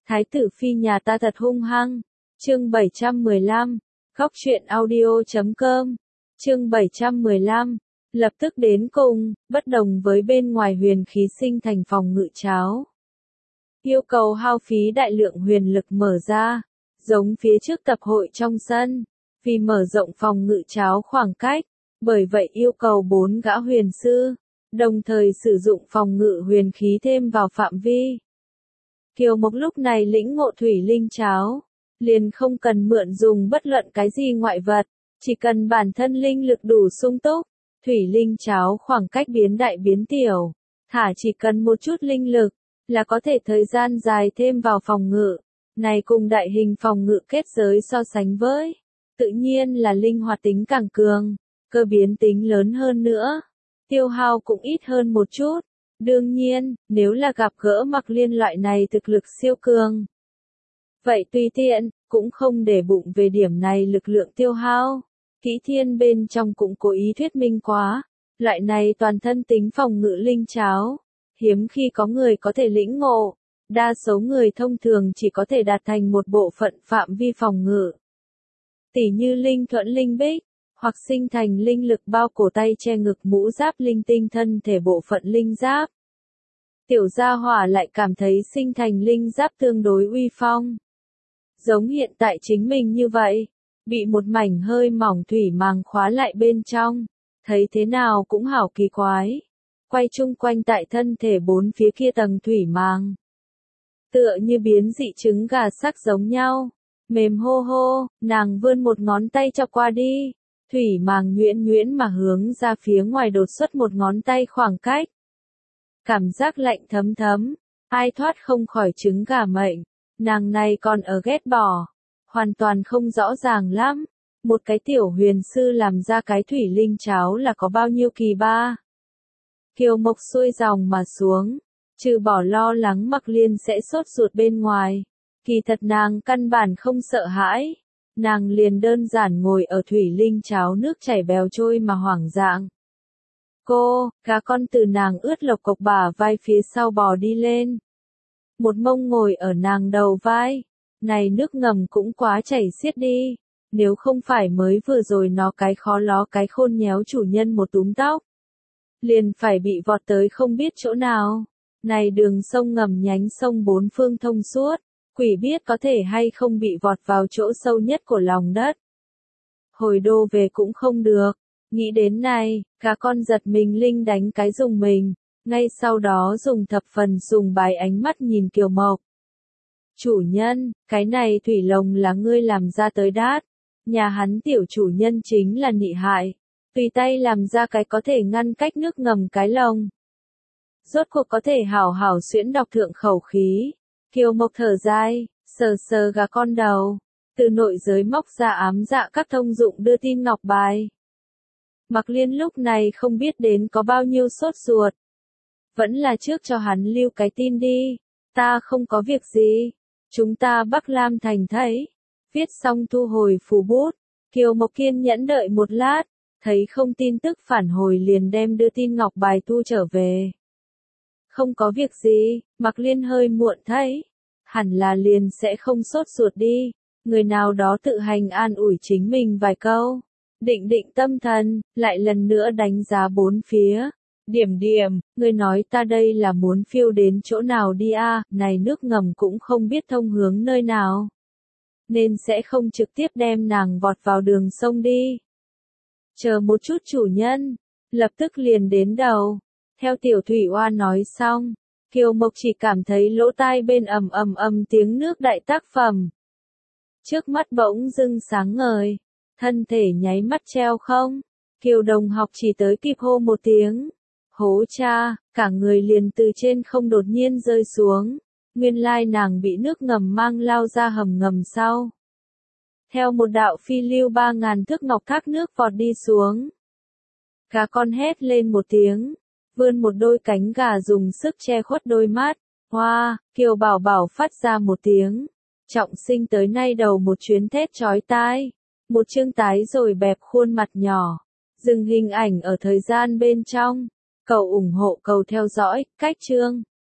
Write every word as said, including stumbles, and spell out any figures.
Thái tử phi nhà ta thật hung hăng. Chương bảy trăm mười lăm, Góc truyện audio chấm com. Chương bảy trăm mười lăm, lập tức đến cùng, bất đồng với bên ngoài huyền khí sinh thành phòng ngự cháo. Yêu cầu hao phí đại lượng huyền lực mở ra, giống phía trước tập hội trong sân, vì mở rộng phòng ngự cháo khoảng cách, bởi vậy yêu cầu bốn gã huyền sư, đồng thời sử dụng phòng ngự huyền khí thêm vào phạm vi. Kiều Mộc lúc này lĩnh ngộ thủy linh cháo, liền không cần mượn dùng bất luận cái gì ngoại vật, chỉ cần bản thân linh lực đủ sung túc, thủy linh cháo khoảng cách biến đại biến tiểu, thả chỉ cần một chút linh lực, là có thể thời gian dài thêm vào phòng ngự, này cùng đại hình phòng ngự kết giới so sánh với, tự nhiên là linh hoạt tính càng cường, cơ biến tính lớn hơn nữa, tiêu hao cũng ít hơn một chút. Đương nhiên, nếu là gặp gỡ Mặc Liên loại này thực lực siêu cường, vậy tùy tiện, cũng không để bụng về điểm này lực lượng tiêu hao. Kỷ Thiên bên trong cũng cố ý thuyết minh quá, loại này toàn thân tính phòng ngự linh cháo, hiếm khi có người có thể lĩnh ngộ, đa số người thông thường chỉ có thể đạt thành một bộ phận phạm vi phòng ngự. Tỉ như linh thuẫn linh bích, hoặc sinh thành linh lực bao cổ tay che ngực mũ giáp linh tinh thân thể bộ phận linh giáp. Tiểu gia hỏa lại cảm thấy sinh thành linh giáp tương đối uy phong. Giống hiện tại chính mình như vậy, bị một mảnh hơi mỏng thủy màng khóa lại bên trong, thấy thế nào cũng hảo kỳ quái. Quay chung quanh tại thân thể bốn phía kia tầng thủy màng. Tựa như biến dị trứng gà sắc giống nhau, mềm hô hô, nàng vươn một ngón tay cho qua đi. Thủy màng nhuyễn nhuyễn mà hướng ra phía ngoài đột xuất một ngón tay khoảng cách. Cảm giác lạnh thấm thấm, ai thoát không khỏi trứng gà mệnh, nàng này còn ở ghét bỏ, hoàn toàn không rõ ràng lắm, một cái tiểu huyền sư làm ra cái thủy linh cháo là có bao nhiêu kỳ ba. Kiều Mộc xuôi dòng mà xuống, trừ bỏ lo lắng Mặc Liên sẽ sốt ruột bên ngoài, kỳ thật nàng căn bản không sợ hãi. Nàng liền đơn giản ngồi ở thủy linh cháo nước chảy bèo trôi mà hoảng dạng. Cô, cá con từ nàng ướt lộc cộc bả vai phía sau bò đi lên. Một mông ngồi ở nàng đầu vai. Này nước ngầm cũng quá chảy xiết đi. Nếu không phải mới vừa rồi nó cái khó ló cái khôn nhéo chủ nhân một túm tóc. Liền phải bị vọt tới không biết chỗ nào. Này đường sông ngầm nhánh sông bốn phương thông suốt. Quỷ biết có thể hay không bị vọt vào chỗ sâu nhất của lòng đất. Hồi đô về cũng không được. Nghĩ đến này, cá con giật mình linh đánh cái dùng mình, ngay sau đó dùng thập phần sùng bái ánh mắt nhìn Kiều Mộc. Chủ nhân, cái này thủy lồng là ngươi làm ra tới đát. Nhà hắn tiểu chủ nhân chính là nị hại. Tùy tay làm ra cái có thể ngăn cách nước ngầm cái lồng. Rốt cuộc có thể hảo hảo xuyễn đọc thượng khẩu khí. Kiều Mộc thở dài, sờ sờ gà con đầu, từ nội giới móc ra ám dạ các thông dụng đưa tin ngọc bài. Mặc Liên lúc này không biết đến có bao nhiêu sốt ruột. Vẫn là trước cho hắn lưu cái tin đi, ta không có việc gì, chúng ta Bắc Lam thành thấy. Viết xong thu hồi phù bút, Kiều Mộc kiên nhẫn đợi một lát, thấy không tin tức phản hồi liền đem đưa tin ngọc bài thu trở về. Không có việc gì, Mặc Liên hơi muộn thấy. Hẳn là liền sẽ không sốt ruột đi. Người nào đó tự hành an ủi chính mình vài câu. Định định tâm thần, lại lần nữa đánh giá bốn phía. Điểm điểm, người nói ta đây là muốn phiêu đến chỗ nào đi a? À, này nước ngầm cũng không biết thông hướng nơi nào. Nên sẽ không trực tiếp đem nàng vọt vào đường sông đi. Chờ một chút chủ nhân, lập tức liền đến đầu. Theo Tiểu Thủy Oa nói xong, Kiều Mộc chỉ cảm thấy lỗ tai bên ầm ầm ầm tiếng nước đại tác phẩm. Trước mắt bỗng dưng sáng ngời, thân thể nháy mắt treo không. Kiều đồng học chỉ tới kịp hô một tiếng. Hố cha, cả người liền từ trên không đột nhiên rơi xuống. Nguyên lai nàng bị nước ngầm mang lao ra hầm ngầm sau. Theo một đạo phi lưu ba ngàn thước ngọc thác nước vọt đi xuống. Cá con hét lên một tiếng. Vươn một đôi cánh gà dùng sức che khuất đôi mắt. Hoa, wow, Kiều Bảo Bảo phát ra một tiếng. Trọng sinh tới nay đầu một chuyến thét chói tai. Một chương tái rồi bẹp khuôn mặt nhỏ. Dừng hình ảnh ở thời gian bên trong. Cầu ủng hộ cầu theo dõi, cách chương.